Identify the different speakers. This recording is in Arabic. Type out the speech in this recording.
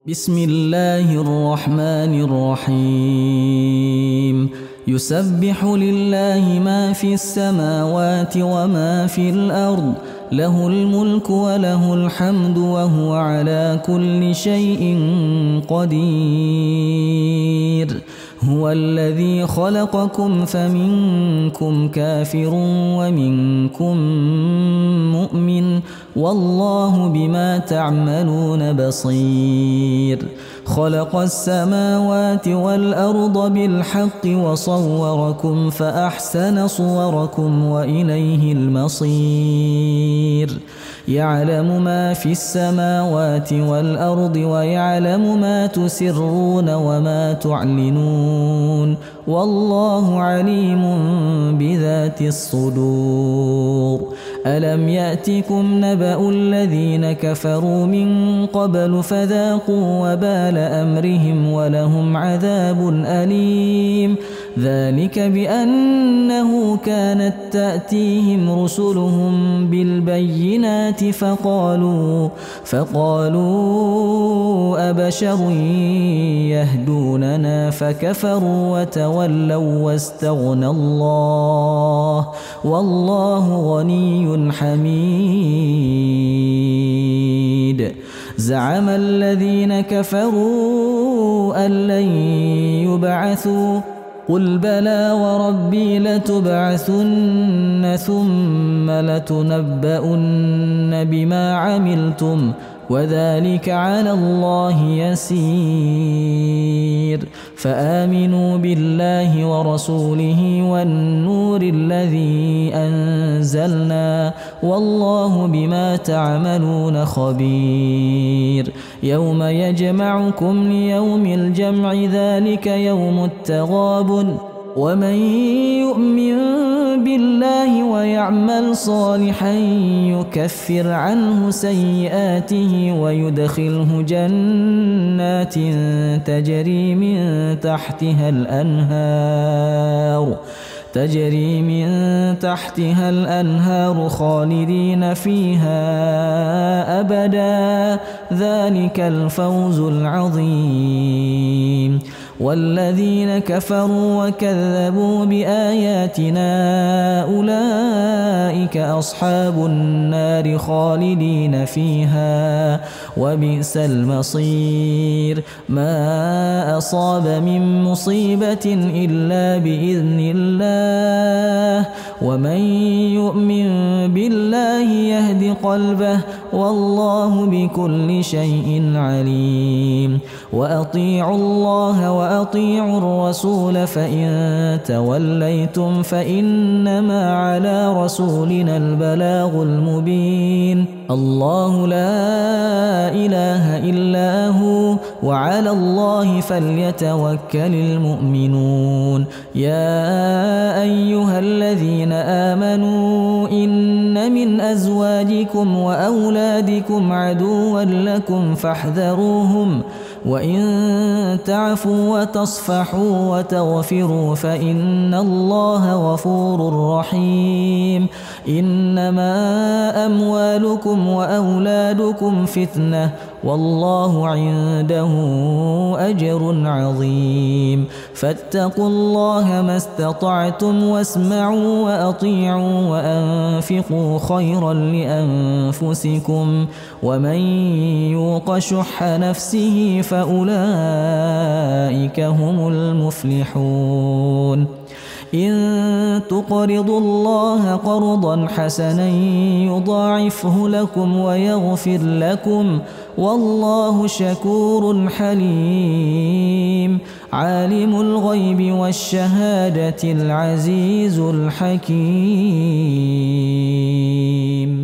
Speaker 1: بسم الله الرحمن الرحيم يسبح لله ما في السماوات وما في الأرض له الملك وله الحمد وهو على كل شيء قدير هو الذي خلقكم فمنكم كافر ومنكم مؤمن والله بما تعملون بصير خلق السماوات والأرض بالحق وصوركم فأحسن صوركم وإليه المصير يعلم ما في السماوات والأرض ويعلم ما تسرون وما تعلنون والله عليم بذات الصدور ألم يأتكم نبأ الذين كفروا من قبل فذاقوا وبال أمرهم ولهم عذاب أليم ذلك بأنه كانت تأتيهم رسلهم بالبينات فقالوا أبشر يهدوننا فكفروا وتولوا واستغنى الله والله غني حميد زعم الذين كفروا أن لن يبعثوا قل بلى وربي لتبعثن ثم لتنبؤن بما عملتم وذلك على الله يسير فآمنوا بالله ورسوله والنور الذي أنزلنا والله بما تعملون خبير يوم يجمعكم ليوم الجمع ذلك يوم التغابن ومن يؤمن بالله ويعمل صالحا يكفر عنه سيئاته ويدخله جنات تجري من تحتها الأنهار خالدين فيها أبدا ذلك الفوز العظيم والذين كفروا وكذبوا بآياتنا أولئك أصحاب النار خالدين فيها وبئس المصير ما أصاب من مصيبة إلا بإذن الله ومن يؤمن بالله يهد قلبه والله بكل شيء عليم وأطيعوا الله وأطيعوا الرسول فإن توليتم فإنما على رسولنا البلاغ المبين الله لا إله إلا هو وعلى الله فليتوكل المؤمنون يا أيها الذين آمنوا إن من أزواجكم وأولادكم عدوا لكم فاحذروهم وإن تعفوا وتصفحوا وتغفروا فإن الله غفور رحيم إنما أموالكم وأولادكم فتنة والله عنده أجر عظيم فاتقوا الله ما استطعتم واسمعوا وأطيعوا وأنفقوا خيرا لأنفسكم ومن يوق شح نفسه فأولئك هم المفلحون إن تقرضوا الله قرضا حسنا يضاعفه لكم ويغفر لكم والله شكور حليم عالم الغيب والشهادة العزيز الحكيم